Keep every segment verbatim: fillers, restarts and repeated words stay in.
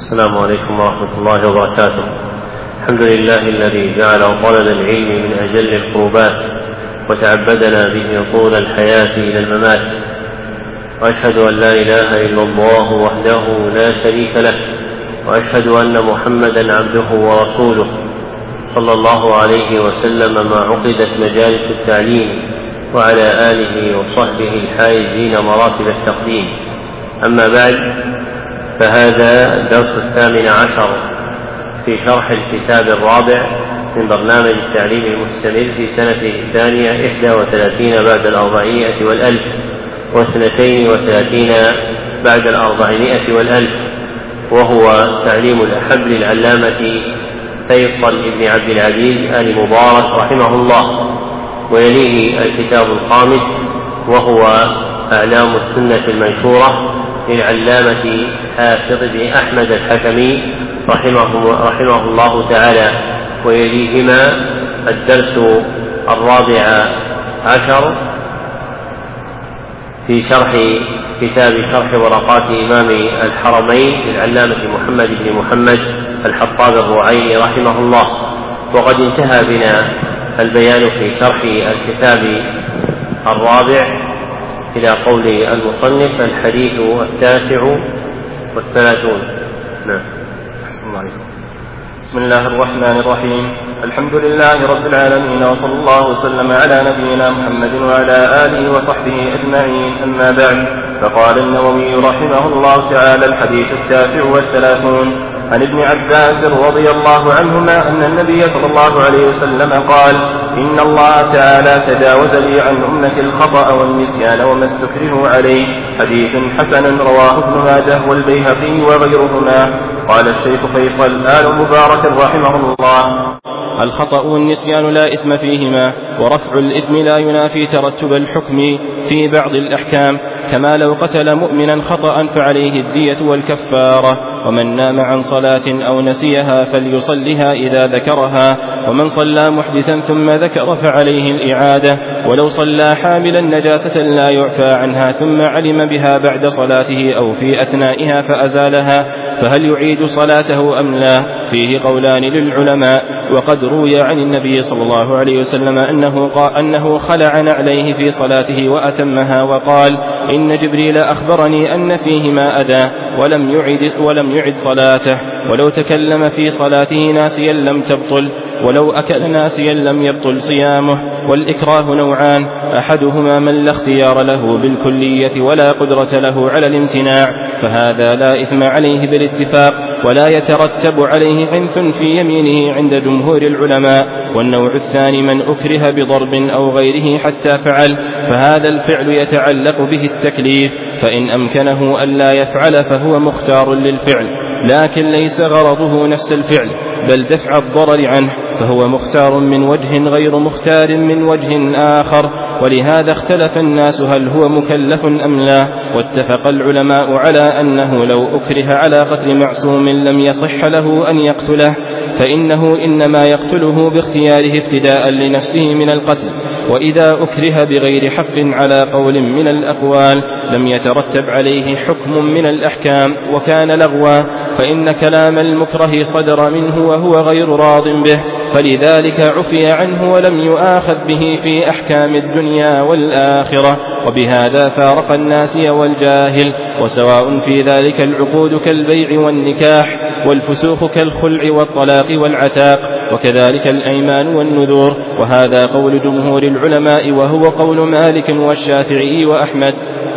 السلام عليكم ورحمة الله وبركاته. الحمد لله الذي جعل طلب العلم من أجل القربات وتعبدنا به طول الحياة إلى الممات، وأشهد أن لا إله إلا الله وحده لا شريك له، وأشهد أن محمدا عبده ورسوله صلى الله عليه وسلم ما عقدت مجالس التعليم، وعلى آله وصحبه الحائزين مراتب التقديم. أما بعد، فهذا الدرس الثامن عشر في شرح الكتاب الرابع من برنامج التعليم المستمر في سنته الثانية إحدى وثلاثين بعد الأربعمائة والألف واثنتين وثلاثين بعد الأربعمائة والألف، وهو تعليم الأحب للعلامة فيصل بن عبد العزيز آل مبارك رحمه الله. ويليه الكتاب الخامس وهو أعلام السنة المنشورة للعلامة حافظ بن أحمد الحكمي رحمه, رحمه الله تعالى. ويليهما الدرس الرابع عشر في شرح كتاب شرح ورقات إمام الحرمين للعلامة محمد بن محمد الحطاب الرعيني رحمه الله. وقد انتهى بنا البيان في شرح الكتاب الرابع إلى قول المصنف: الحديث التاسع والثلاثون. نعم. بسم الله الرحمن الرحيم. الحمد لله رب العالمين، وصلى الله وسلم على نبينا محمد وعلى آله وصحبه أجمعين. أما بعد، فقال النووي رحمه الله تعالى: الحديث التاسع والثلاثون. عن ابن عباس رضي الله عنهما أن النبي صلى الله عليه وسلم قال: إن الله تعالى تجاوز لي عن أمتي الخطأ والنسيان وما استكرهوا عليه. حديث حسن رواه ابن ماجه والبيهقي وغيرهما. قال الشيخ فيصل آل مبارك رحمه الله: الخطأ والنسيان لا إثم فيهما، ورفع الإثم لا ينافي ترتب الحكم في بعض الأحكام، كما لو قتل مؤمنا خطأ فعليه الدية والكفارة، ومن نام عن صلاة أو نسيها فليصلها إذا ذكرها، ومن صلى محدثا ثم ذكر فعليه الإعادة، ولو صلى حاملا نجاسة لا يعفى عنها ثم علم بها بعد صلاته أو في أثنائها فأزالها، فهل يعيد صلاته أم لا؟ فيه قولان للعلماء. وقد روي عن النبي صلى الله عليه وسلم أنه, قال أنه خلع نعليه في صلاته وأتمها، وقال: إن جبريل أخبرني أن فيهما أذى، ولم يعد, ولم يعد صلاته. ولو تكلم في صلاته ناسيا لم تبطل، ولو أكل ناسيا لم يبطل صيامه. والإكراه نوعان: أحدهما من لا اختيار له بالكلية ولا قدرة له على الامتناع، فهذا لا إثم عليه بالاتفاق، ولا يترتب عليه حنث في يمينه عند جمهور العلماء. والنوع الثاني من أكره بضرب أو غيره حتى فعل، فهذا الفعل يتعلق به التكليف، فإن أمكنه ألا يفعل فهو مختار للفعل، لكن ليس غرضه نفس الفعل بل دفع الضرر عنه، فهو مختار من وجه غير مختار من وجه آخر. ولهذا اختلف الناس هل هو مكلف أم لا، واتفق العلماء على أنه لو أكره على قتل معصوم لم يصح له أن يقتله، فإنه إنما يقتله باختياره افتداء لنفسه من القتل. وإذا أكره بغير حق على قول من الأقوال لم يترتب عليه حكم من الأحكام وكان لغوا، فإن كلام المكره صدر منه وهو غير راض به، فلذلك عفي عنه ولم يؤاخذ به في أحكام الدنيا والآخرة. وبهذا فارق الناسي والجاهل، وسواء في ذلك العقود كالبيع والنكاح، والفسوق كالخلع والطلاق والعتاق، وكذلك الأيمان والنذور. وهذا قول جمهور العلماء، وهو قول مالك والشافعي وأحمد.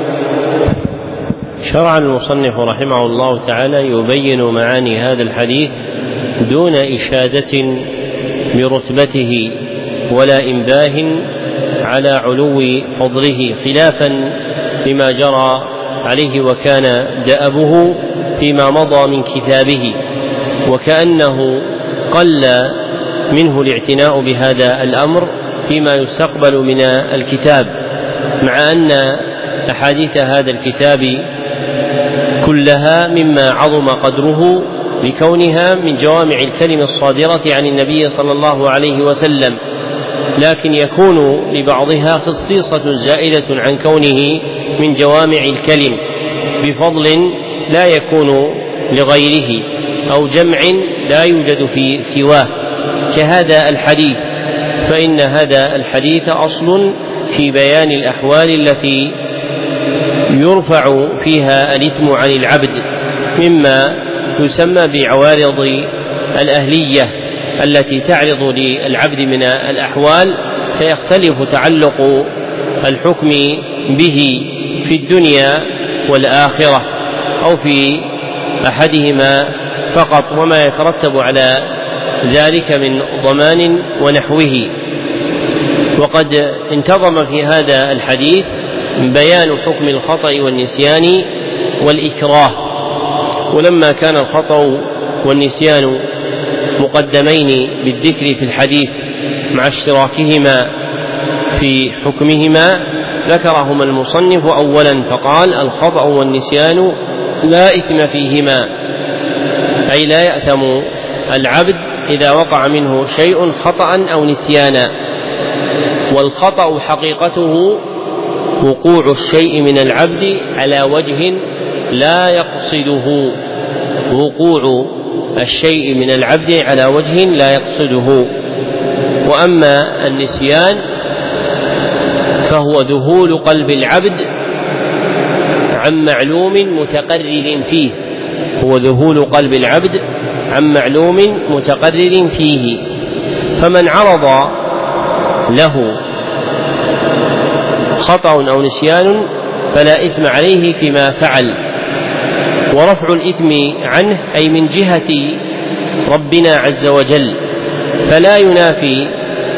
شرع المصنف رحمه الله تعالى يبين معاني هذا الحديث دون إشادة برتبته ولا إنباه على علو فضله، خلافا لما جرى عليه وكان دأبه فيما مضى من كتابه، وكأنه قل منه الاعتناء بهذا الأمر فيما يستقبل من الكتاب، مع أن أحاديث هذا الكتاب كلها مما عظم قدره لكونها من جوامع الكلم الصادرة عن النبي صلى الله عليه وسلم، لكن يكون لبعضها خصيصة زائدة عن كونه من جوامع الكلم بفضل لا يكون لغيره. أو جمع لا يوجد في سواه كهذا الحديث، فإن هذا الحديث أصل في بيان الأحوال التي يرفع فيها الإثم عن العبد، مما يسمى بعوارض الأهلية التي تعرض للعبد من الأحوال، فيختلف تعلق الحكم به في الدنيا والآخرة أو في أحدهما فقط، وما يترتب على ذلك من ضمان ونحوه. وقد انتظم في هذا الحديث بيان حكم الخطأ والنسيان والإكراه، ولما كان الخطأ والنسيان مقدمين بالذكر في الحديث مع اشتراكهما في حكمهما ذكرهما المصنف أولا فقال: الخطأ والنسيان لا إثم فيهما، أي لا يأثم العبد إذا وقع منه شيء خطأ أو نسيانا. والخطأ حقيقته وقوع الشيء من العبد على وجه لا يقصده، وقوع الشيء من العبد على وجه لا يقصده. وأما النسيان فهو ذهول قلب العبد عن معلوم متقرر فيه، هو ذهول قلب العبد عن معلوم متقرر فيه. فمن عرض له خطأ أو نسيان فلا إثم عليه فيما فعل. ورفع الإثم عنه أي من جهة ربنا عز وجل، فلا ينافي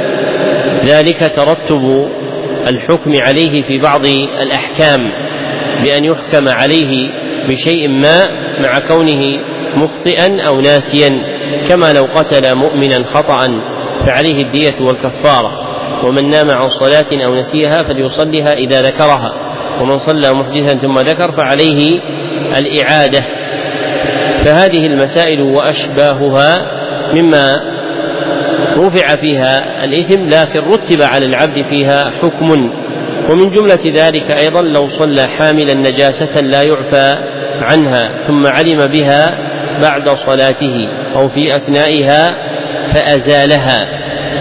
ذلك ترتب الحكم عليه في بعض الأحكام بأن يحكم عليه بشيء ما مع كونه مخطئا أو ناسيا، كما لو قتل مؤمنا خطأ فعليه الدية والكفارة، ومن نام عن صلاة أو نسيها فليصلها إذا ذكرها، ومن صلى محدثا ثم ذكر فعليه الإعادة. فهذه المسائل وأشباهها مما رفع فيها الإثم لكن رتب على العبد فيها حكم. ومن جملة ذلك أيضا لو صلى حاملا نجاسة لا يعفى عنها ثم علم بها بعد صلاته أو في أثنائها فأزالها.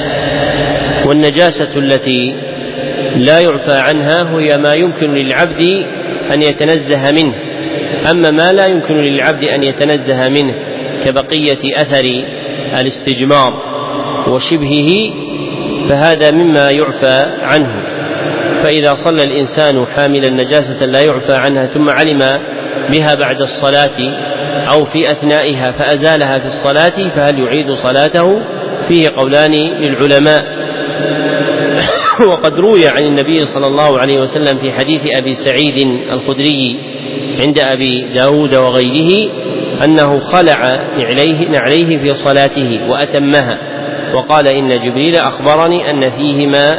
والنجاسة التي لا يعفى عنها هي ما يمكن للعبد أن يتنزه منه، أما ما لا يمكن للعبد أن يتنزه منه كبقية أثر الاستجمار وشبهه فهذا مما يعفى عنه. فإذا صلى الإنسان حاملا نجاسة لا يعفى عنها ثم علم بها بعد الصلاة أو في أثنائها فأزالها في الصلاة فهل يعيد صلاته؟ فيه قولان للعلماء. وقد روي عن النبي صلى الله عليه وسلم في حديث أبي سعيد الخدري عند أبي داود وغيره أنه خلع نعليه في صلاته وأتمها، وقال: إن جبريل أخبرني أن فيهما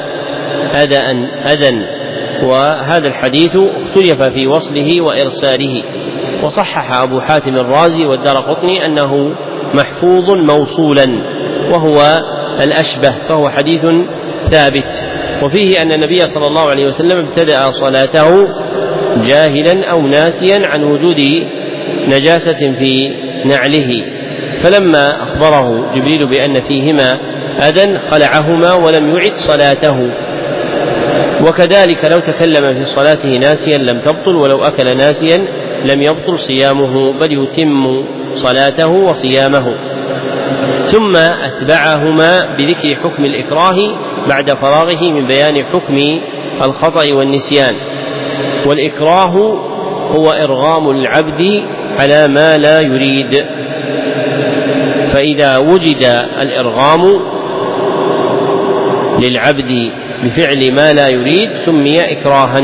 أذى. وهذا الحديث اختلف في وصله وإرساله، وصحح أبو حاتم الرازي والدارقطني أنه محفوظ موصولا وهو الأشبه، فهو حديث ثابت. وفيه أن النبي صلى الله عليه وسلم ابتدأ صلاته جاهلا أو ناسيا عن وجود نجاسة في نعله، فلما أخبره جبريل بأن فيهما أذى خلعهما ولم يعد صلاته. وكذلك لو تكلم في صلاته ناسيا لم تبطل، ولو أكل ناسيا لم يبطل صيامه بل يتم صلاته وصيامه. ثم أتبعهما بذكر حكم الإكراه بعد فراغه من بيان حكم الخطأ والنسيان. والإكراه هو إرغام العبد على ما لا يريد، فإذا وجد الإرغام للعبد بفعل ما لا يريد سمي إكراها.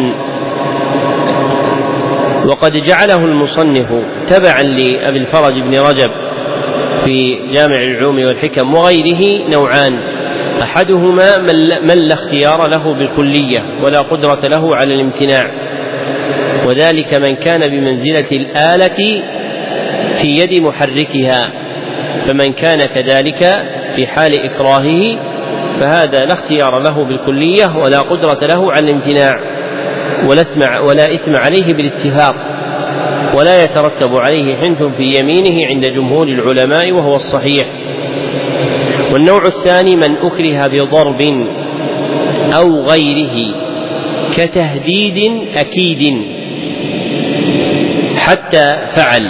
وقد جعله المصنف تبعا لأبي الفرج بن رجب في جامع العلوم والحكم وغيره نوعان: أحدهما من لا اختيار له بالكلية ولا قدرة له على الامتناع، وذلك من كان بمنزلة الآلة في يد محركها، فمن كان كذلك في حال إكراهه فهذا لا اختيار له بالكلية ولا قدرة له على الامتناع ولا إثم عليه بالاتفاق، ولا يترتب عليه حنث في يمينه عند جمهور العلماء وهو الصحيح. والنوع الثاني من أكره بضرب أو غيره كتهديد أكيد حتى فعل،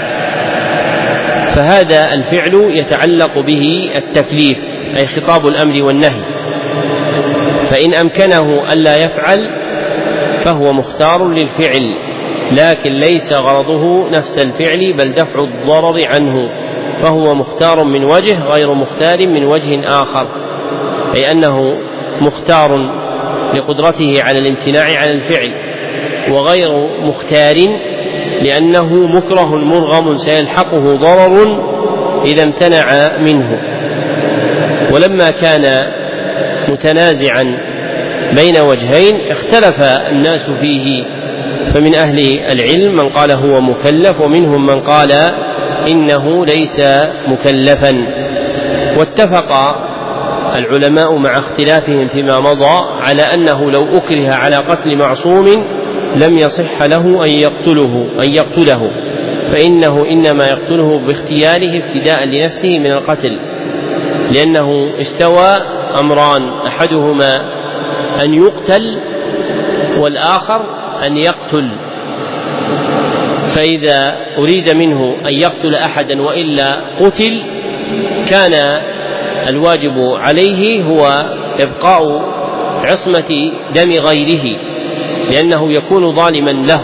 فهذا الفعل يتعلق به التكليف أي خطاب الأمر والنهي، فإن أمكنه ألا يفعل فهو مختار للفعل، لكن ليس غرضه نفس الفعل بل دفع الضرر عنه، فهو مختار من وجه غير مختار من وجه آخر، أي أنه مختار لقدرته على الامتناع عن الفعل، وغير مختار لأنه مكره مرغم سيلحقه ضرر إذا امتنع منه. ولما كان متنازعا بين وجهين اختلف الناس فيه، فمن أهل العلم من قال هو مكلف ومنهم من قال إنه ليس مكلفا. واتفق العلماء مع اختلافهم فيما مضى على أنه لو أكره على قتل معصوم لم يصح له أن يقتله, أن يقتله فإنه إنما يقتله باختياره افتداء لنفسه من القتل، لأنه استوى أمران أحدهما أن يقتل والآخر أن يقتل، فإذا أريد منه أن يقتل أحدا وإلا قتل كان الواجب عليه هو إبقاء عصمة دم غيره، لأنه يكون ظالما له،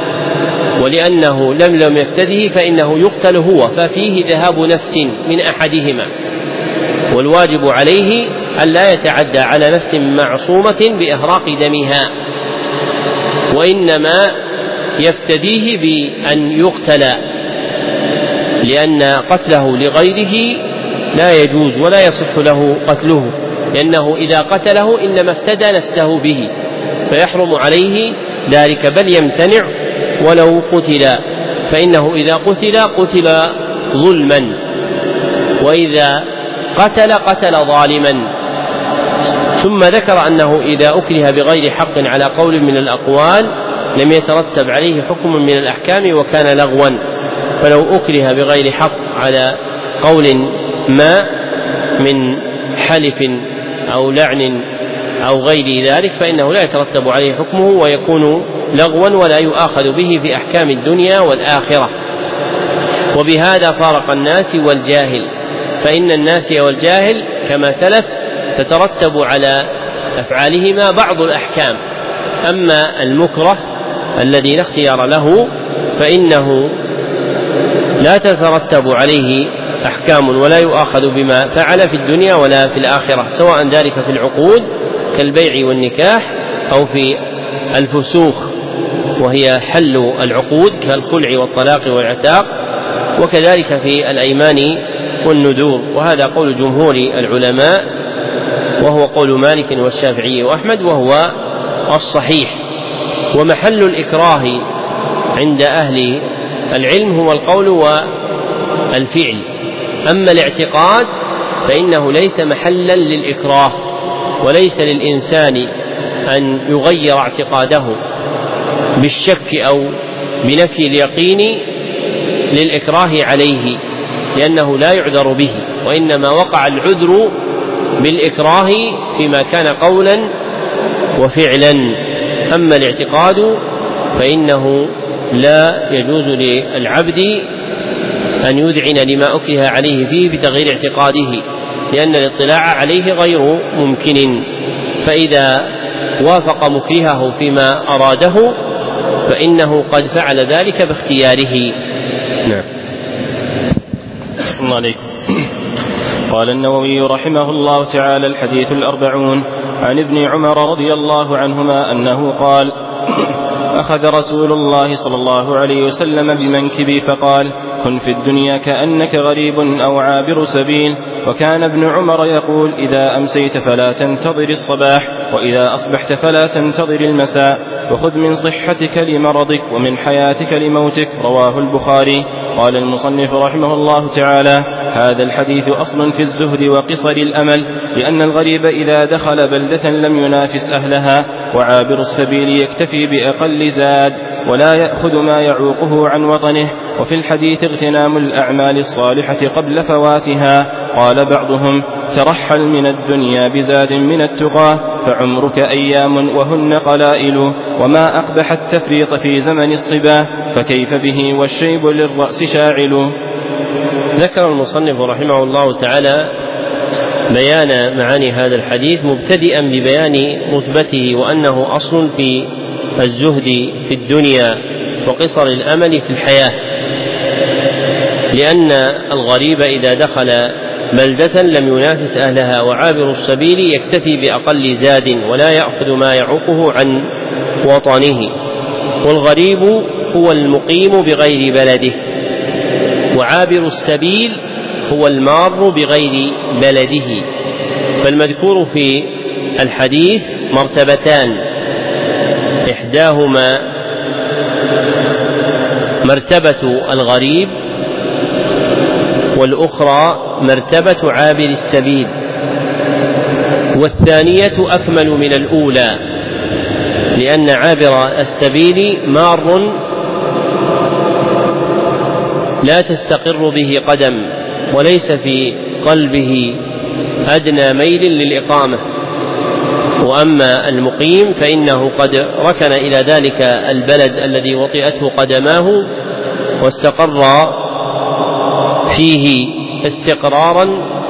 ولأنه لم لم يفتده فإنه يقتل هو، ففيه ذهاب نفس من أحدهما، والواجب عليه أن لا يتعدى على نفس معصومة بإهراق دمها، وإنما يفتديه بأن يقتل، لأن قتله لغيره لا يجوز ولا يصح له قتله، لأنه إذا قتله إنما افتدى نفسه به فيحرم عليه ذلك، بل يمتنع ولو قتل، فإنه إذا قتل قتل ظلما، وإذا قتل قتل ظالما. ثم ذكر أنه إذا أكره بغير حق على قول من الأقوال لم يترتب عليه حكم من الأحكام وكان لغوا، فلو أكره بغير حق على قول ما من حلف أو لعن أو غير ذلك فإنه لا يترتب عليه حكمه ويكون لغوا ولا يؤاخذ به في أحكام الدنيا والآخرة. وبهذا فارق الناس والجاهل، فإن الناس والجاهل كما سلف تترتب على أفعالهما بعض الأحكام، أما المكره الذي لا اختيار له فإنه لا تترتب عليه أحكام ولا يؤاخذ بما فعل في الدنيا ولا في الآخرة، سواء ذلك في العقود كالبيع والنكاح أو في الفسوخ وهي حل العقود كالخلع والطلاق والعتاق، وكذلك في الأيمان والنذور. وهذا قول جمهور العلماء وهو قول مالك والشافعي وأحمد وهو الصحيح. ومحل الإكراه عند أهل العلم هو القول والفعل، أما الاعتقاد فإنه ليس محلا للإكراه، وليس للإنسان أن يغير اعتقاده بالشك أو بنفي اليقين للإكراه عليه، لأنه لا يعذر به، وإنما وقع العذر بالإكراه فيما كان قولا وفعلا. أما الاعتقاد فإنه لا يجوز للعبد أن يذعن لما أكره عليه فيه بتغيير اعتقاده، لأن الاطلاع عليه غير ممكن، فإذا وافق مكرهه فيما أراده فإنه قد فعل ذلك باختياره. نعم. السلام عليكم. قال النووي رحمه الله تعالى: الحديث الأربعون عن ابن عمر رضي الله عنهما أنه قال: أخذ رسول الله صلى الله عليه وسلم بمنكبي فقال: كن في الدنيا كأنك غريب أو عابر سبيل. وكان ابن عمر يقول: إذا أمسيت فلا تنتظر الصباح، وإذا أصبحت فلا تنتظر المساء، وخذ من صحتك لمرضك ومن حياتك لموتك. رواه البخاري. قال المصنف رحمه الله تعالى: هذا الحديث أصل في الزهد وقصر الأمل، لأن الغريب إذا دخل بلدة لم ينافس أهلها، وعابر السبيل يكتفي بأقل زاد. ولا يأخذ ما يعوقه عن وطنه. وفي الحديث اغتنام الأعمال الصالحة قبل فواتها. قال بعضهم ترحل من الدنيا بزاد من التقى فعمرك أيام وهن قلائل. وما أقبح التفريط في زمن الصبا فكيف به والشيب للرأس شاعل. ذكر المصنف رحمه الله تعالى بيان معاني هذا الحديث مبتدئا ببيان مثبته وأنه أصل في الزهد في الدنيا وقصر الأمل في الحياة، لأن الغريب إذا دخل بلدة لم ينافس أهلها، وعابر السبيل يكتفي بأقل زاد ولا يأخذ ما يعوقه عن وطنه. والغريب هو المقيم بغير بلده، وعابر السبيل هو المار بغير بلده. فالمذكور في الحديث مرتبتان، إحداهما مرتبة الغريب والأخرى مرتبة عابر السبيل، والثانية أكمل من الأولى، لأن عابر السبيل مار لا تستقر به قدم وليس في قلبه أدنى ميل للإقامة، وأما المقيم فإنه قد ركن إلى ذلك البلد الذي وطئته قدماه واستقر فيه استقرارا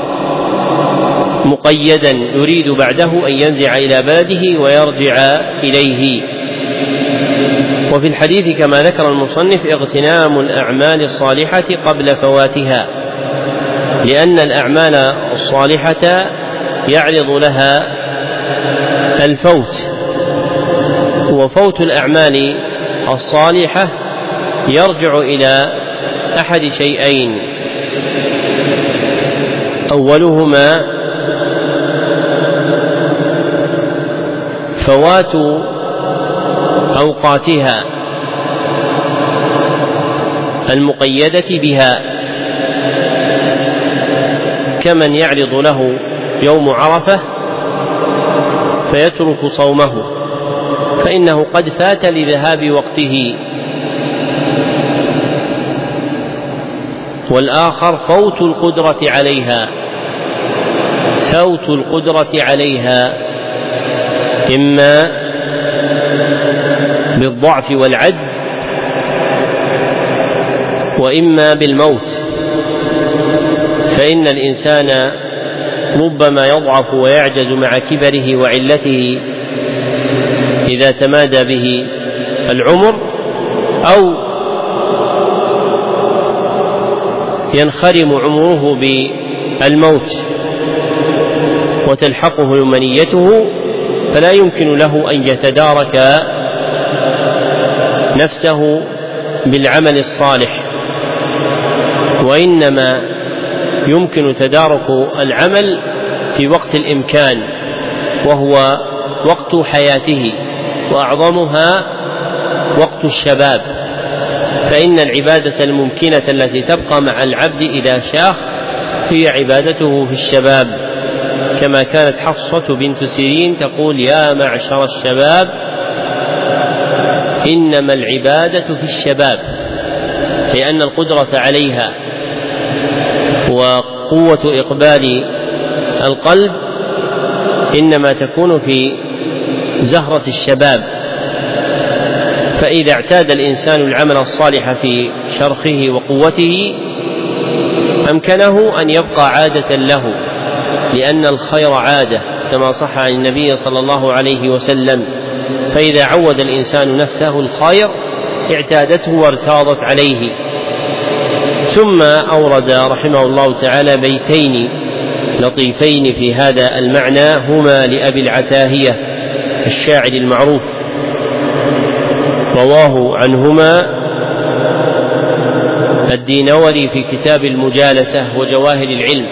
مقيدا يريد بعده أن ينزع إلى بلده ويرجع إليه. وفي الحديث كما ذكر المصنف اغتنام الأعمال الصالحة قبل فواتها، لأن الأعمال الصالحة يعرض لها الفوت، وفوت الأعمال الصالحة يرجع إلى أحد شيئين، أولهما فوات أوقاتها المقيدة بها، كمن يعرض له يوم عرفة فيترك صومه فإنه قد فات لذهاب وقته. والآخر فوت القدرة عليها، فوت القدرة عليها إما بالضعف والعجز وإما بالموت، فإن الإنسان ربما يضعف ويعجز مع كبره وعلته إذا تمادى به العمر، أو ينخرم عمره بالموت وتلحقه منيته، فلا يمكن له أن يتدارك نفسه بالعمل الصالح، وإنما يمكن تدارك العمل في وقت الإمكان وهو وقت حياته، وأعظمها وقت الشباب، فإن العبادة الممكنة التي تبقى مع العبد إذا شاخ هي عبادته في الشباب، كما كانت حفصة بنت سيرين تقول يا معشر الشباب إنما العبادة في الشباب، لأن القدرة عليها وقوة إقبال القلب إنما تكون في زهرة الشباب. فإذا اعتاد الإنسان العمل الصالح في شرخه وقوته أمكنه أن يبقى عادة له، لأن الخير عادة كما صح عن النبي صلى الله عليه وسلم، فإذا عود الإنسان نفسه الخير اعتادته وارتاضت عليه. ثم أورد رحمه الله تعالى بيتين لطيفين في هذا المعنى هما لأبي العتاهية الشاعر المعروف، رواه عنهما الدينوري في كتاب المجالسة وجواهر العلم،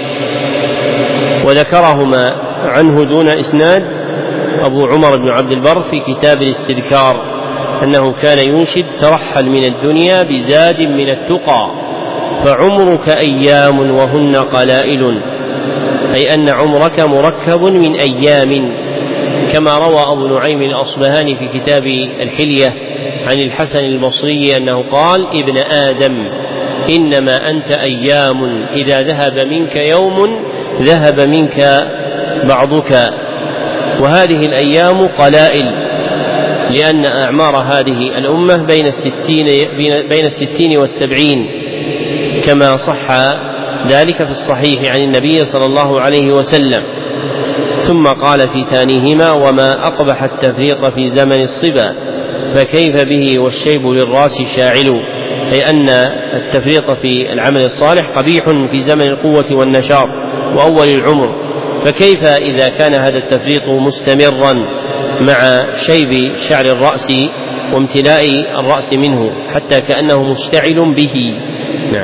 وذكرهما عنه دون إسناد أبو عمر بن عبد البر في كتاب الاستذكار أنه كان ينشد ترحل من الدنيا بزاد من التقى فعمرك أيام وهن قلائل، أي أن عمرك مركب من أيام، كما روى أبو نعيم الأصبهاني في كتاب الحلية عن الحسن البصري أنه قال: ابن آدم إنما أنت أيام، إذا ذهب منك يوم ذهب منك بعضك. وهذه الأيام قلائل، لأن أعمار هذه الأمة بين الستين, بين الستين والسبعين، كما صح ذلك في الصحيح عن النبي صلى الله عليه وسلم. ثم قال في ثانيهما: وما أقبح التفريط في زمن الصبا، فكيف به والشيب للراس شاعل، أي أن التفريط في العمل الصالح قبيح في زمن القوة والنشاط وأول العمر، فكيف إذا كان هذا التفريط مستمرا مع شيب شعر الرأس وامتلاء الرأس منه حتى كأنه مشتعل به. نعم.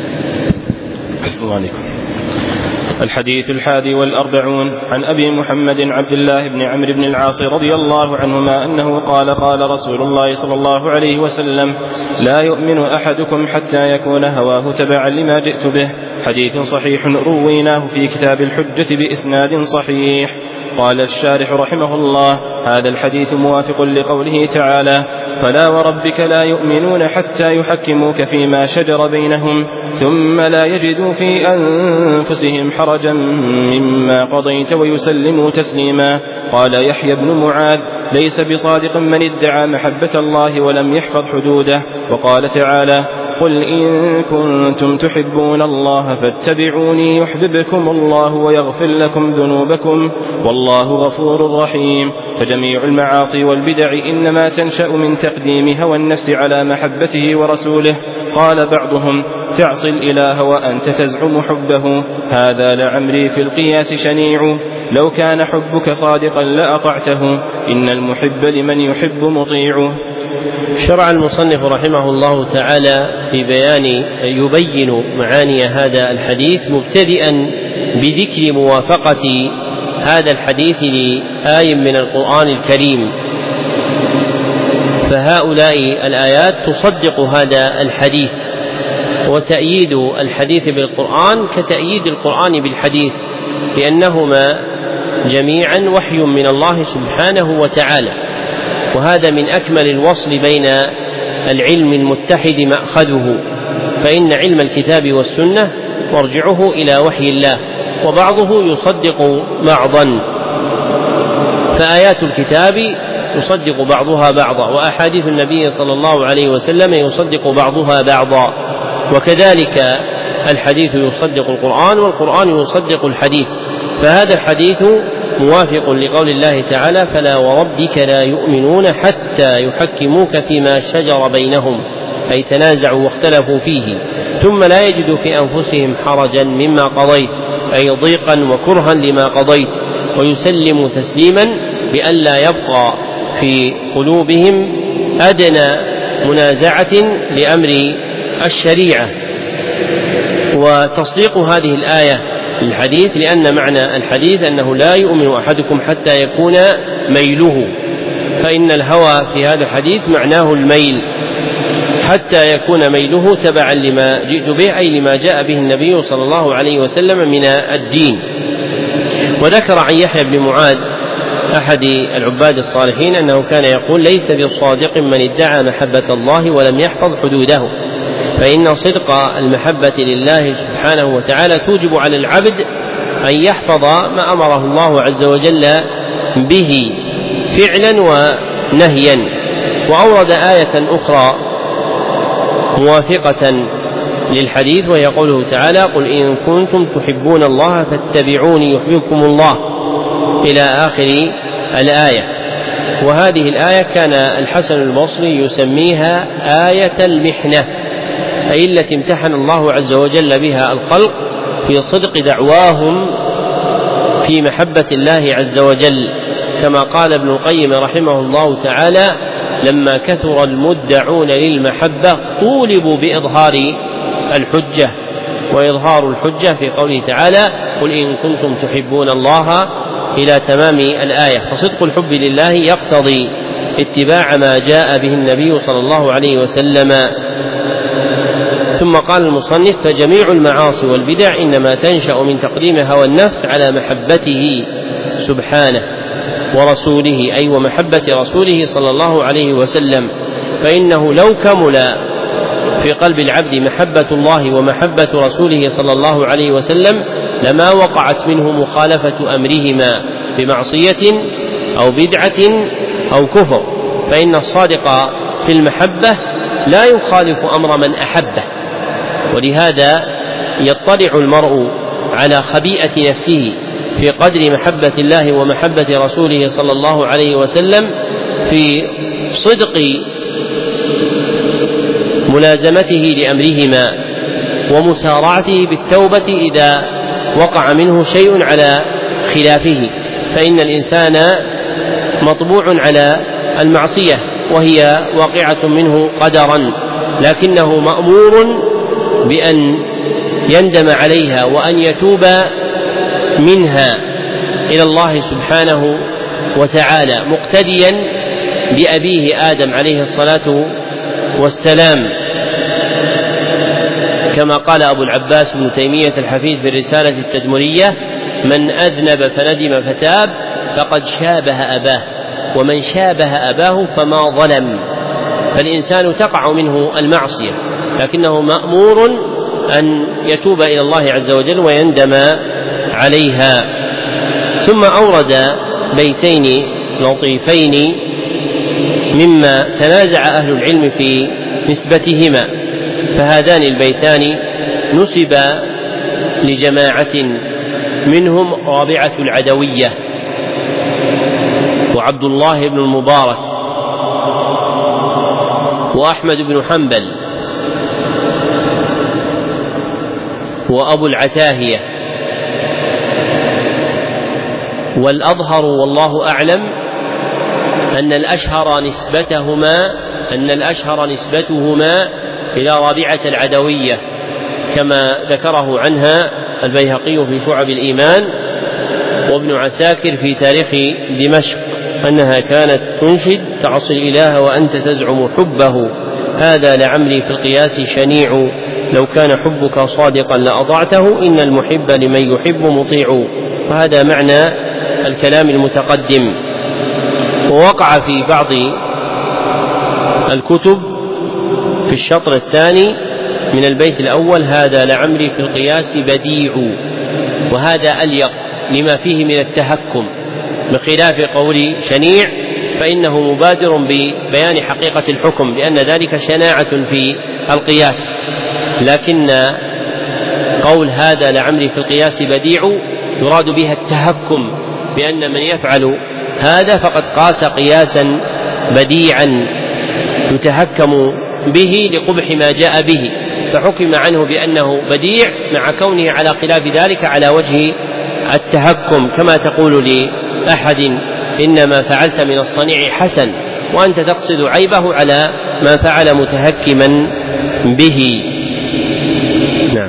الحديث الحادي والأربعون عن أبي محمد عبد الله بن عمرو بن العاص رضي الله عنهما أنه قال: قال رسول الله صلى الله عليه وسلم: لا يؤمن أحدكم حتى يكون هواه تبعا لما جئت به. حديث صحيح رويناه في كتاب الحجة بإسناد صحيح. قال الشارح رحمه الله: هذا الحديث موافق لقوله تعالى: فلا وربك لا يؤمنون حتى يحكموك فيما شجر بينهم ثم لا يجدوا في أنفسهم حرجا مما قضيت ويسلموا تسليما. قال يحيى بن معاذ: ليس بصادق من ادعى محبة الله ولم يحفظ حدوده. وقال تعالى: قل إن كنتم تحبون الله فاتبعوني يحببكم الله ويغفر لكم ذنوبكم والله غفور رحيم. فجميع المعاصي والبدع إنما تنشأ من تقديم هوى النفس على محبته ورسوله. قال بعضهم: تعصي الإله وأنت تزعم حبه، هذا لعمري في القياس شنيع، لو كان حبك صادقا لأطعته، إن المحب لمن يحب مطيع. شرع المصنف رحمه الله تعالى في بيان يبين معاني هذا الحديث، مبتدئا بذكر موافقة هذا الحديث لآي من القرآن الكريم، فهؤلاء الآيات تصدق هذا الحديث، وتأييد الحديث بالقرآن كتأييد القرآن بالحديث، لأنهما جميعا وحي من الله سبحانه وتعالى. وهذا من أكمل الوصل بين العلم المتحد مأخذه، فإن علم الكتاب والسنة مرجعه إلى وحي الله، وبعضه يصدق بعضا، فآيات الكتاب يصدق بعضها بعضا، وأحاديث النبي صلى الله عليه وسلم يصدق بعضها بعضا، وكذلك الحديث يصدق القرآن والقرآن يصدق الحديث. فهذا الحديث موافق لقول الله تعالى: فلا وربك لا يؤمنون حتى يحكموك فيما شجر بينهم، أي تنازعوا واختلفوا فيه، ثم لا يجدوا في أنفسهم حرجا مما قضيت، أي ضيقا وكرها لما قضيت، ويسلموا تسليما بأن لا يبقى في قلوبهم أدنى منازعة لأمر الشريعة. وتصديق هذه الآية الحديث، لأن معنى الحديث أنه لا يؤمن أحدكم حتى يكون ميله، فإن الهوى في هذا الحديث معناه الميل، حتى يكون ميله تبعا لما جئت به، أي لما جاء به النبي صلى الله عليه وسلم من الدين. وذكر عن يحيى بن معاذ أحد العباد الصالحين أنه كان يقول: ليس بصادق من ادعى محبة الله ولم يحفظ حدوده، فإن صدق المحبة لله سبحانه وتعالى توجب على العبد أن يحفظ ما أمره الله عز وجل به فعلا ونهيا. وأورد آية أخرى موافقة للحديث، وهي قوله تعالى: قل إن كنتم تحبون الله فاتبعوني يحببكم الله، إلى آخر الآية. وهذه الآية كان الحسن البصري يسميها آية المحنة، أي التي امتحن الله عز وجل بها الخلق في صدق دعواهم في محبة الله عز وجل، كما قال ابن القيم رحمه الله تعالى: لما كثر المدعون للمحبة طولبوا بإظهار الحجة، وإظهار الحجة في قوله تعالى: قل إن كنتم تحبون الله، إلى تمام الآية. فصدق الحب لله يقتضي اتباع ما جاء به النبي صلى الله عليه وسلم. ثم قال المصنف: فجميع المعاصي والبدع إنما تنشأ من تقديم هوى النفس على محبته سبحانه ورسوله، أي ومحبة رسوله صلى الله عليه وسلم. فإنه لو كمل في قلب العبد محبة الله ومحبة رسوله صلى الله عليه وسلم لما وقعت منه مخالفة أمرهما بمعصية أو بدعة أو كفر، فإن الصادق في المحبة لا يخالف أمر من أحبه، ولهذا يطلع المرء على خبيئة نفسه في قدر محبة الله ومحبة رسوله صلى الله عليه وسلم في صدق ملازمته لأمرهما ومسارعته بالتوبة إذا وقع منه شيء على خلافه، فإن الإنسان مطبوع على المعصية وهي واقعة منه قدرا، لكنه مأمور بأن يندم عليها وأن يتوب منها إلى الله سبحانه وتعالى، مقتديا بأبيه آدم عليه الصلاة والسلام، كما قال أبو العباس بن تيمية الحفيد في الرسالة التدمرية: من أذنب فندم فتاب فقد شابه أباه، ومن شابه أباه فما ظلم. فالإنسان تقع منه المعصية لكنه مأمور أن يتوب إلى الله عز وجل ويندم عليها. ثم أورد بيتين لطيفين مما تنازع أهل العلم في نسبتهما، فهذان البيتان نسب لجماعة منهم رابعة العدوية وعبد الله بن المبارك وأحمد بن حنبل وأبو العتاهية، والأظهر والله أعلم أن الأشهر نسبتهما أن الأشهر نسبتهما إلى رابعة العدوية، كما ذكره عنها البيهقي في شعب الإيمان وابن عساكر في تاريخ دمشق أنها كانت تنشد: تعصي الإله وأنت تزعم حبه، هذا لعمري في القياس شنيع، لو كان حبك صادقا لأطعته، إن المحب لمن يحب مطيع. وهذا معنى الكلام المتقدم. ووقع في بعض الكتب في الشطر الثاني من البيت الأول: هذا لعمري في القياس بديع، وهذا أليق لما فيه من التهكم، بخلاف قول شنيع فإنه مبادر ببيان حقيقة الحكم لأن ذلك شناعة في القياس، لكن قول هذا لعمري في القياس بديع يراد بها التهكم، بأن من يفعل هذا فقد قاس قياسا بديعا يتهكم به لقبح ما جاء به، فحكم عنه بأنه بديع مع كونه على خلاف ذلك على وجه التهكم، كما تقول لأحد: إنما فعلت من الصنيع حسن، وأنت تقصد عيبه على ما فعل متهكما به. نعم.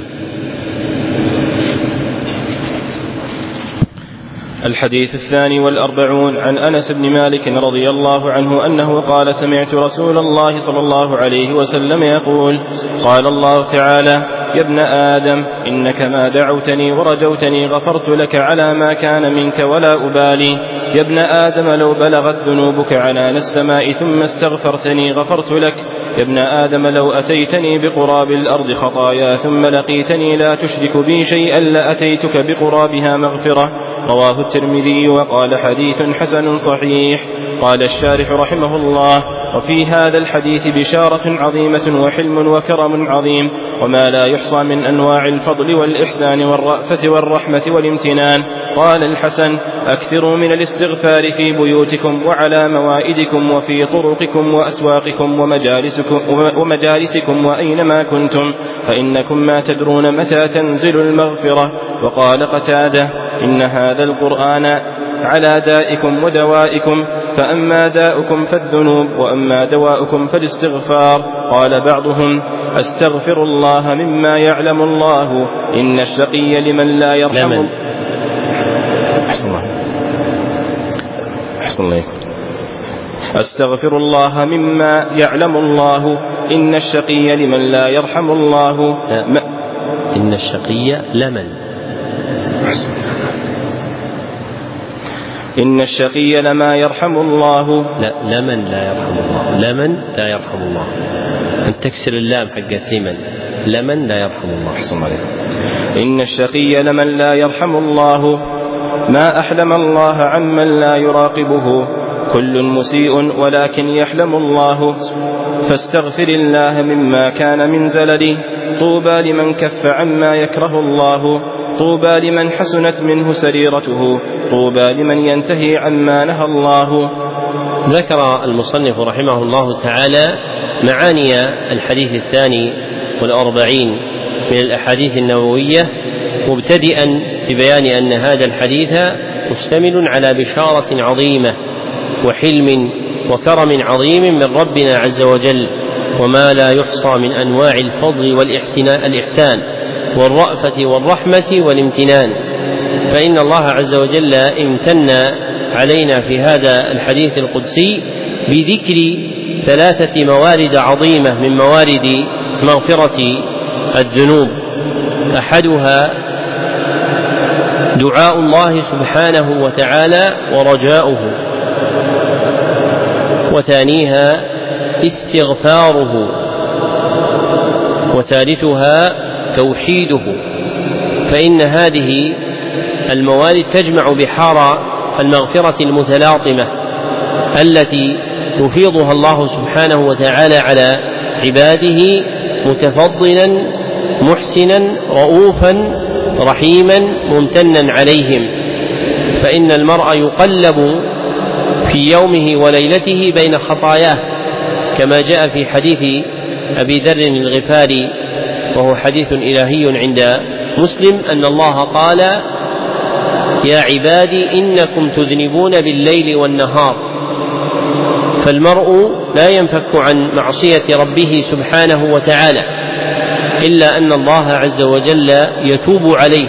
الحديث الثاني والأربعون عن أنس بن مالك رضي الله عنه أنه قال: سمعت رسول الله صلى الله عليه وسلم يقول: قال الله تعالى: يا ابن آدم إنك ما دعوتني ورجوتني غفرت لك على ما كان منك ولا أبالي. يا ابن آدم لو بلغت ذنوبك عنان السماء ثم استغفرتني غفرت لك. يا ابن آدم لو أتيتني بقراب الأرض خطايا ثم لقيتني لا تشرك بي شيئا لأتيتك بقرابها مغفرة. رواه الترمذي وقال: حديث حسن صحيح. قال الشارح رحمه الله: وفي هذا الحديث بشارة عظيمة وحلم وكرم عظيم وما لا يحصى من أنواع الفضل والإحسان والرأفة والرحمة والامتنان. قال الحسن: أكثروا من الاستغفار في بيوتكم وعلى موائدكم وفي طرقكم وأسواقكم ومجالسكم, ومجالسكم وأينما كنتم، فإنكم ما تدرون متى تنزل المغفرة. وقال قتادة: إن هذا القرآن على دائكم ودوائكم، فأما داؤكم فالذنوب وأما دواؤكم فالاستغفار. قال بعضهم: أستغفر الله مما يعلم الله، إن الشقي لمن لا يرحم. أحسن الله. أحسن الله. أستغفر الله مما يعلم الله، إن الشقي لمن لا يرحم الله. لا. إن الشقي لمن. إن الشقي لما يرحم الله. لا لمن لا يرحم الله، لمن لا يرحم الله، أن تكسر اللام حقت لمن، لمن لا يرحم الله. إن الشقي لمن لا يرحم الله، ما أحلم الله عمن لا يراقبه، كل مسيء ولكن يحلم الله، فاستغفر الله مما كان من زلل، طوبى لمن كف عما يكره الله، طوبى لمن حسنت منه سريرته، طوبى لمن ينتهي عما نهى الله. ذكر المصنف رحمه الله تعالى معاني الحديث الثاني والأربعين من الأحاديث النبوية، مبتدئا ببيان أن هذا الحديث مشتمل على بشارة عظيمة وحلم وكرم عظيم من ربنا عز وجل، وما لا يحصى من أنواع الفضل والإحسان والرأفة والرحمة والامتنان. فإن الله عز وجل امتن علينا في هذا الحديث القدسي بذكر ثلاثة موارد عظيمة من موارد مغفرة الذنوب. أحدها دعاء الله سبحانه وتعالى ورجاؤه، وثانيها استغفاره، وثالثها توحيده. فإن هذه الموارد تجمع بحار المغفرة المتلاطمة التي يفيضها الله سبحانه وتعالى على عباده، متفضلا محسنا رؤوفا رحيما ممتنا عليهم. فإن المرء يقلب في يومه وليلته بين خطاياه، كما جاء في حديث أبي ذر الغفاري وهو حديث إلهي عند مسلم أن الله قال: يا عبادي إنكم تذنبون بالليل والنهار. فالمرء لا ينفك عن معصية ربه سبحانه وتعالى إلا أن الله عز وجل يتوب عليه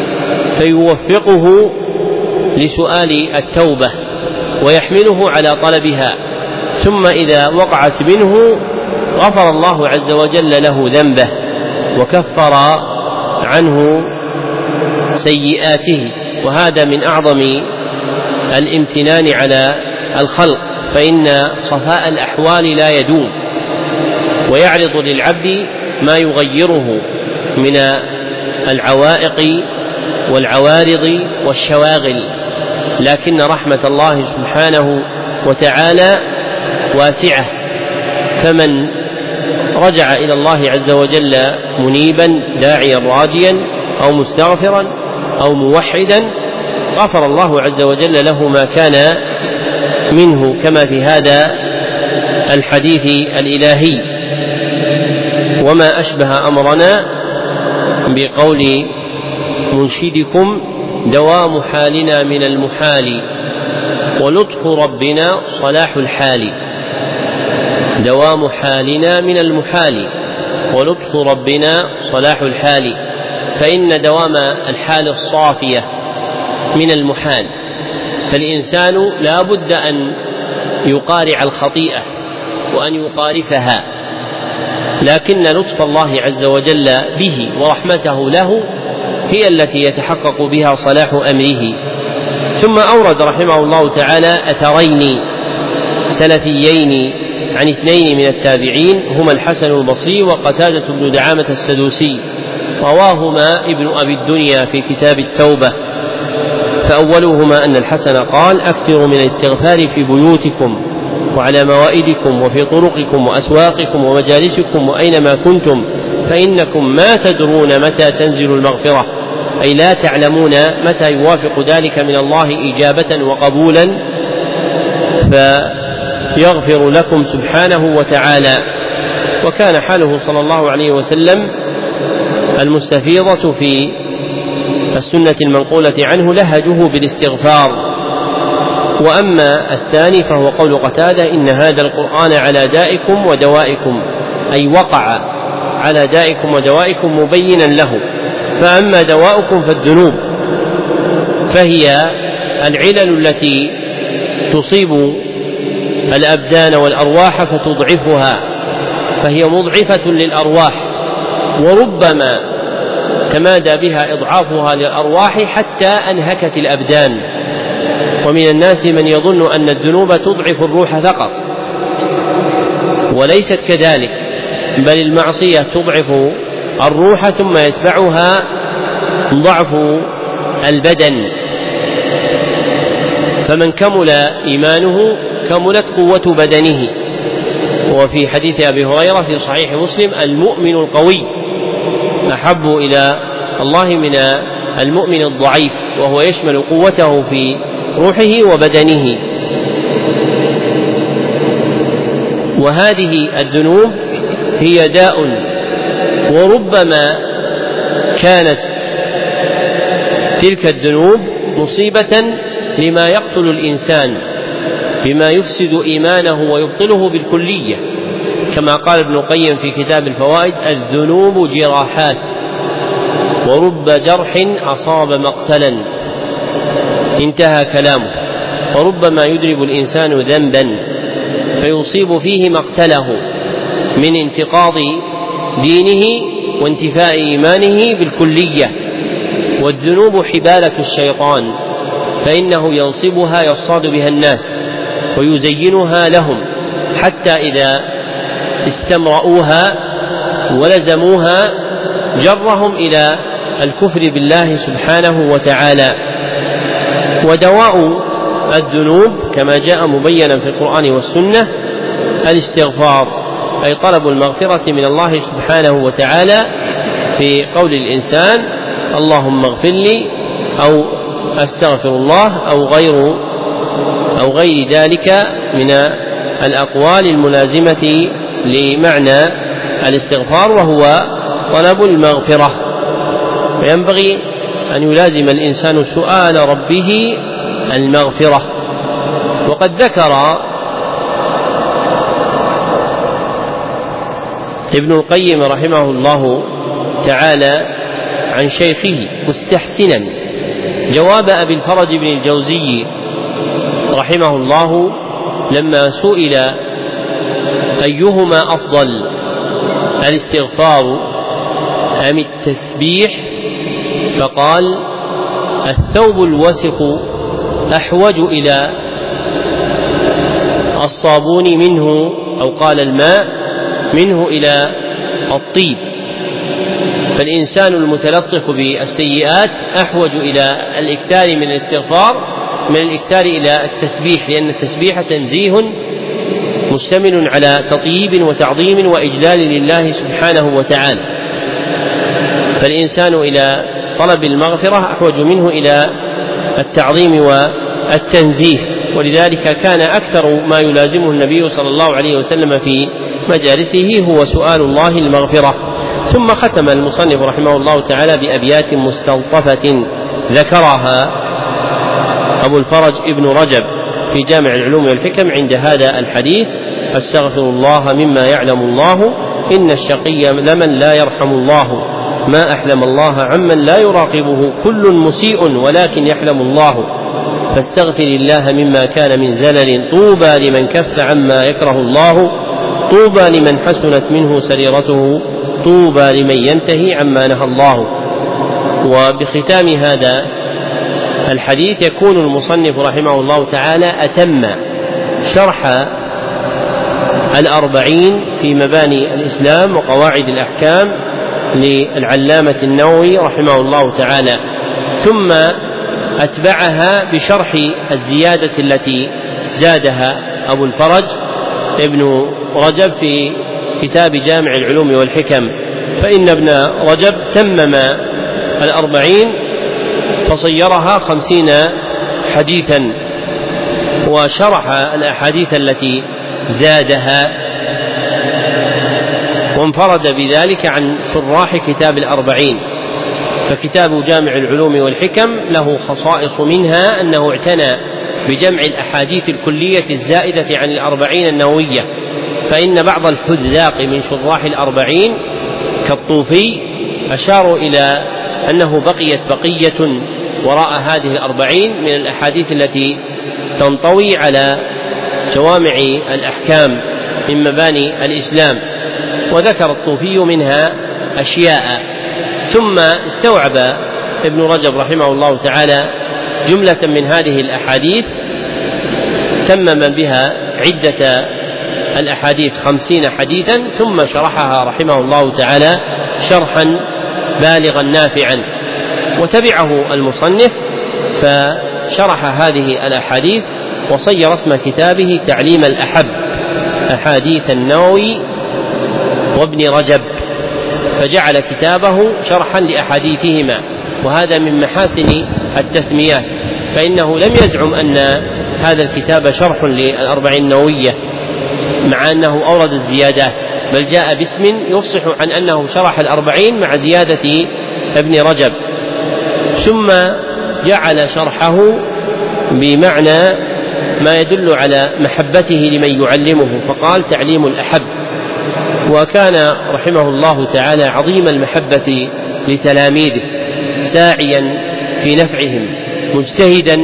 فيوفقه لسؤال التوبة ويحمله على طلبها، ثم إذا وقعت منه غفر الله عز وجل له ذنبه وكفر عنه سيئاته. وهذا من أعظم الامتنان على الخلق، فإن صفاء الأحوال لا يدوم، ويعرض للعبد ما يغيره من العوائق والعوارض والشواغل، لكن رحمة الله سبحانه وتعالى واسعة، فمن رجع إلى الله عز وجل منيبا داعيا راجيا أو مستغفرا أو موحدا غفر الله عز وجل له ما كان منه، كما في هذا الحديث الإلهي. وما أشبه أمرنا بقول منشدكم: دوام حالنا من المحال، ولطف ربنا صلاح الحال. دوام حالنا من المحال ولطف ربنا صلاح الحال، فإن دوام الحال الصافية من المحال، فالإنسان لا بد أن يقارع الخطيئة وأن يقارفها، لكن لطف الله عز وجل به ورحمته له هي التي يتحقق بها صلاح أمره. ثم أورد رحمه الله تعالى أثرين سلفيين عن اثنين من التابعين هما الحسن البصري وقتادة بن دعامة السدوسي، رواهما ابن أبي الدنيا في كتاب التوبة. فأولهما أن الحسن قال: أكثروا من الاستغفار في بيوتكم وعلى موائدكم وفي طرقكم وأسواقكم ومجالسكم وأينما كنتم، فإنكم ما تدرون متى تنزل المغفرة، أي لا تعلمون متى يوافق ذلك من الله إجابة وقبولا فيغفر لكم سبحانه وتعالى. وكان حاله صلى الله عليه وسلم المستفيضة في السنة المنقولة عنه لهجه بالاستغفار. وأما الثاني فهو قول قتادة: إن هذا القرآن على دائكم ودوائكم، أي وقع على دائكم ودوائكم مبينا له. فأما دواؤكم فالذنوب، فهي العلل التي تصيب الأبدان والأرواح فتضعفها، فهي مضعفة للأرواح، وربما تمادى بها إضعافها للأرواح حتى أنهكت الأبدان، ومن الناس من يظن أن الذنوب تضعف الروح فقط، وليست كذلك، بل المعصية تضعف الروح ثم يتبعها ضعف البدن. فمن كمل إيمانه كملت قوة بدنه. وفي حديث أبي هريرة في صحيح مسلم: المؤمن القوي أحب إلى الله من المؤمن الضعيف، وهو يشمل قوته في روحه وبدنه. وهذه الذنوب هي داء، وربما كانت تلك الذنوب مصيبة لما يقتل الإنسان بما يفسد إيمانه ويبطله بالكلية، كما قال ابن القيم في كتاب الفوائد: الذنوب جراحات، ورب جرح أصاب مقتلا. انتهى كلامه. وربما يدرب الإنسان ذنبا فيصيب فيه مقتله من انتقاض دينه وانتفاء إيمانه بالكلية. والذنوب حبالة الشيطان، فإنه ينصبها يصاد بها الناس ويزينها لهم، حتى إذا استمرؤوها ولزموها جرهم إلى الكفر بالله سبحانه وتعالى. ودواء الذنوب كما جاء مبينا في القرآن والسنة الاستغفار، أي طلب المغفرة من الله سبحانه وتعالى، في قول الإنسان: اللهم اغفر لي، أو أستغفر الله، أو غير أو غير ذلك من الأقوال الملازمة لمعنى الاستغفار، وهو طلب المغفرة. فينبغي أن يلازم الإنسان سؤال ربه المغفرة. وقد ذكر ابن القيم رحمه الله تعالى عن شيخه مستحسنا جواب أبي الفرج بن الجوزي رحمه الله لما سئل أيهما أفضل، الاستغفار أم التسبيح؟ فقال: الثوب الوسخ أحوج إلى الصابون منه، أو قال الماء منه إلى الطيب. فالإنسان المتلطف بالسيئات أحوج إلى الإكثار من الاستغفار من الإكثار إلى التسبيح، لأن التسبيح تنزيه مشتمل على تطييب وتعظيم وإجلال لله سبحانه وتعالى. فالإنسان إلى طلب المغفرة أحوج منه إلى التعظيم والتنزيه، ولذلك كان أكثر ما يلازمه النبي صلى الله عليه وسلم في مجالسه هو سؤال الله المغفرة. ثم ختم المصنف رحمه الله تعالى بأبيات مستلطفة ذكرها أبو الفرج ابن رجب في جامع العلوم والحكم عند هذا الحديث: أستغفر الله مما يعلم الله، إن الشقي لمن لا يرحم الله، ما أحلم الله عمن لا يراقبه، كل مسيء ولكن يحلم الله، فاستغفر الله مما كان من زلل، طوبى لمن كف عما يكره الله، طوبى لمن حسنت منه سريرته، طوبى لمن ينتهي عما نهى الله. وبختام هذا الحديث يكون المصنف رحمه الله تعالى أتم شرح الأربعين في مباني الإسلام وقواعد الأحكام للعلامة النووي رحمه الله تعالى، ثم أتبعها بشرح الزيادة التي زادها أبو الفرج ابن رجب في كتاب جامع العلوم والحكم. فإن ابن رجب تمم الأربعين فصيرها خمسين حديثا، وشرح الأحاديث التي زادها، وانفرد بذلك عن شراح كتاب الأربعين. فكتاب جامع العلوم والحكم له خصائص، منها أنه اعتنى بجمع الأحاديث الكلية الزائدة عن الأربعين النووية، فإن بعض الحذاق من شراح الأربعين كالطوفي أشاروا إلى أنه بقيت بقية وراء هذه الأربعين من الأحاديث التي تنطوي على جوامع الأحكام من مباني الإسلام، وذكر الطوفي منها أشياء. ثم استوعب ابن رجب رحمه الله تعالى جملة من هذه الأحاديث تمم بها عدة الأحاديث خمسين حديثا، ثم شرحها رحمه الله تعالى شرحا بالغا نافعا. وتبعه المصنف فشرح هذه الأحاديث وصير اسم كتابه تعليم الأحب أحاديث النووي وابن رجب، فجعل كتابه شرحا لأحاديثهما، وهذا من محاسن التسميات، فإنه لم يزعم أن هذا الكتاب شرح للأربعين النووية مع أنه أورد الزيادات، بل جاء باسم يفصح عن أنه شرح الأربعين مع زيادة ابن رجب، ثم جعل شرحه بمعنى ما يدل على محبته لمن يعلمه، فقال تعليم الأحب. وكان رحمه الله تعالى عظيم المحبة لتلاميذه، ساعيا في نفعهم، مجتهدا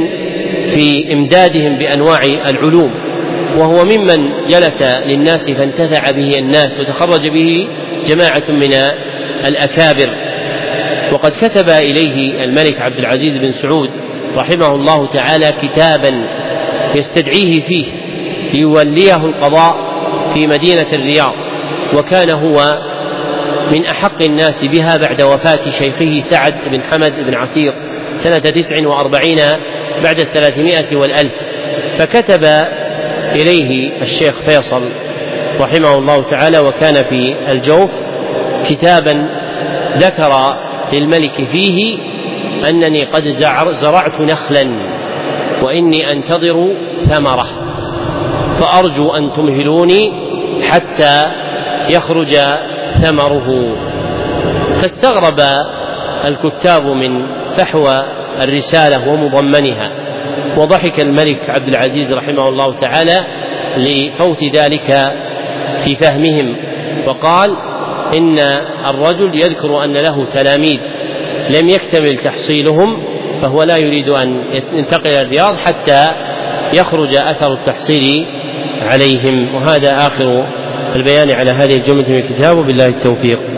في إمدادهم بأنواع العلوم، وهو ممن جلس للناس فانتفع به الناس وتخرج به جماعة من الأكابر. وقد كتب إليه الملك عبد العزيز بن سعود رحمه الله تعالى كتابا يستدعيه فيه ليوليه القضاء في مدينة الرياض، وكان هو من أحق الناس بها بعد وفاة شيخه سعد بن حمد بن عسير سنة تسع وأربعين بعد الثلاثمائة والألف، فكتب إليه الشيخ فيصل رحمه الله تعالى وكان في الجوف كتابا ذكر للملك فيه أنني قد زرعت نخلا وإني أنتظر ثمرة، فأرجو أن تمهلوني حتى يخرج ثمره. فاستغرب الكتاب من فحوى الرسالة ومضمنها، وضحك الملك عبد العزيز رحمه الله تعالى لفوت ذلك في فهمهم، وقال إن الرجل يذكر أن له تلاميذ لم يكتمل تحصيلهم، فهو لا يريد أن ينتقل الرياض حتى يخرج أثر التحصيل عليهم. وهذا آخر البيان على هذه الجملة من الكتاب، وبالله التوفيق.